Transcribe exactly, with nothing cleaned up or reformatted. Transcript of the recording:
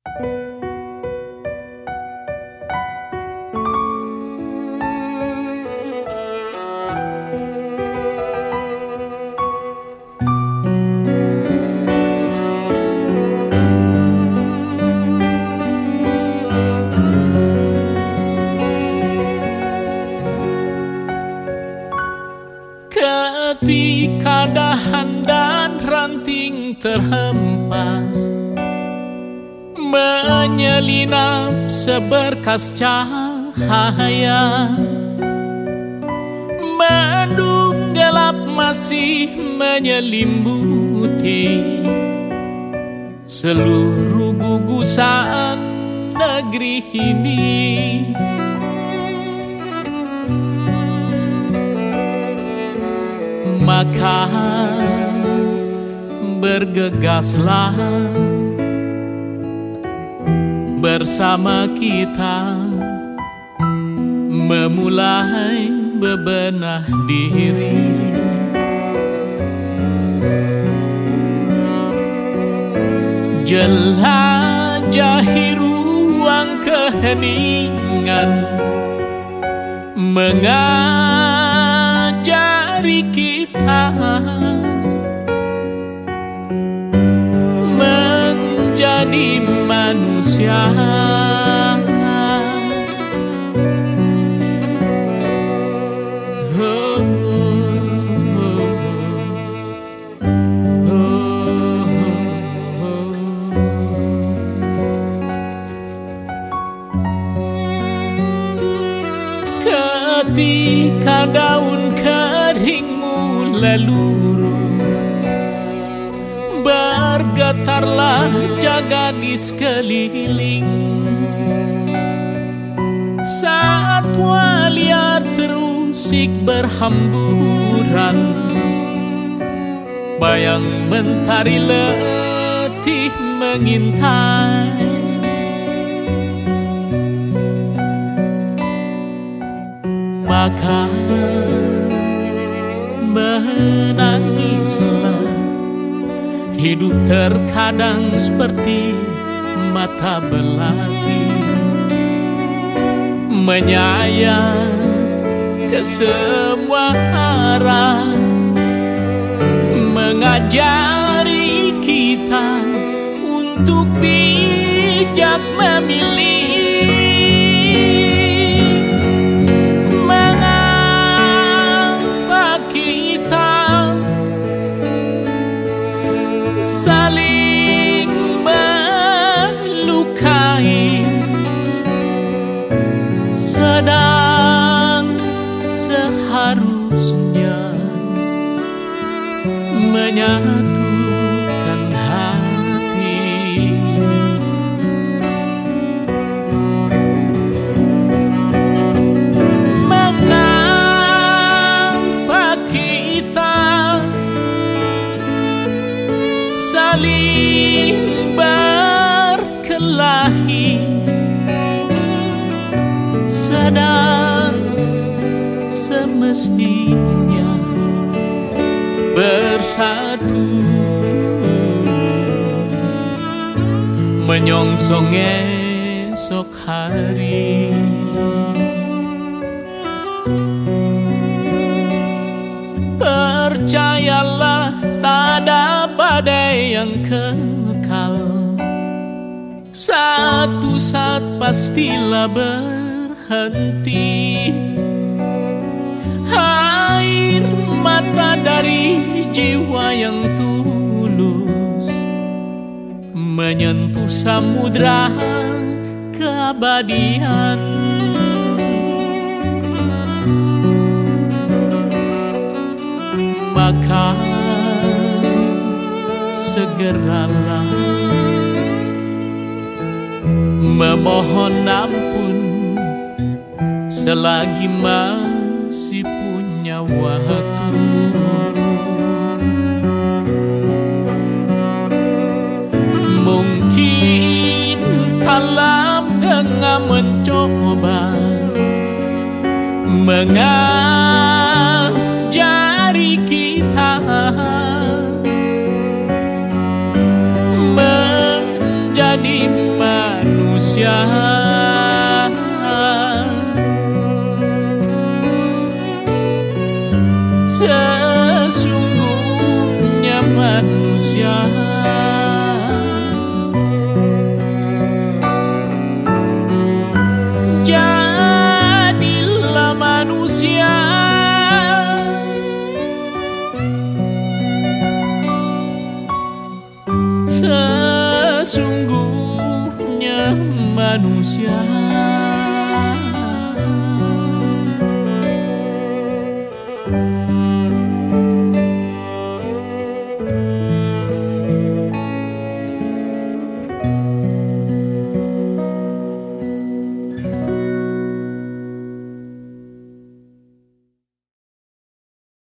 Ketika dahan dan ranting terhempas, menyelinap seberkas cahaya, mendung gelap masih menyelimuti seluruh gugusan negeri ini. Maka bergegaslah bersama kita memulai bebenah diri. Jelajahi ruang keheningan, mengajari kita menjadi manusia. Oh, oh, oh, oh, oh. Ketika daun keringmu leluruh, bergetarlah jagat di sekeliling. Satwa liar terusik berhamburan, bayang mentari letih mengintai. Maka menangislah, hidup terkadang seperti mata belati, menyayat ke semua arah, mengajari kita untuk bijak memilih. Saling melukai, sedang seharusnya menyatukan hati. Mengapa kita saling berkelahi, sedang semestinya bersatu, menyongsong esok hari. Percayalah, tak ada badai yang kekal, satu saat pastilah berhenti. Air mata dari jiwa yang tulus menyentuh samudra keabadian. Maka segeralah memohon ampun selagi masih punya waktu. Mungkin alam tengah mencoba mengajari kita menjadi manusia. Sesungguhnya manusia jadilah manusia. Sesungguhnya manusia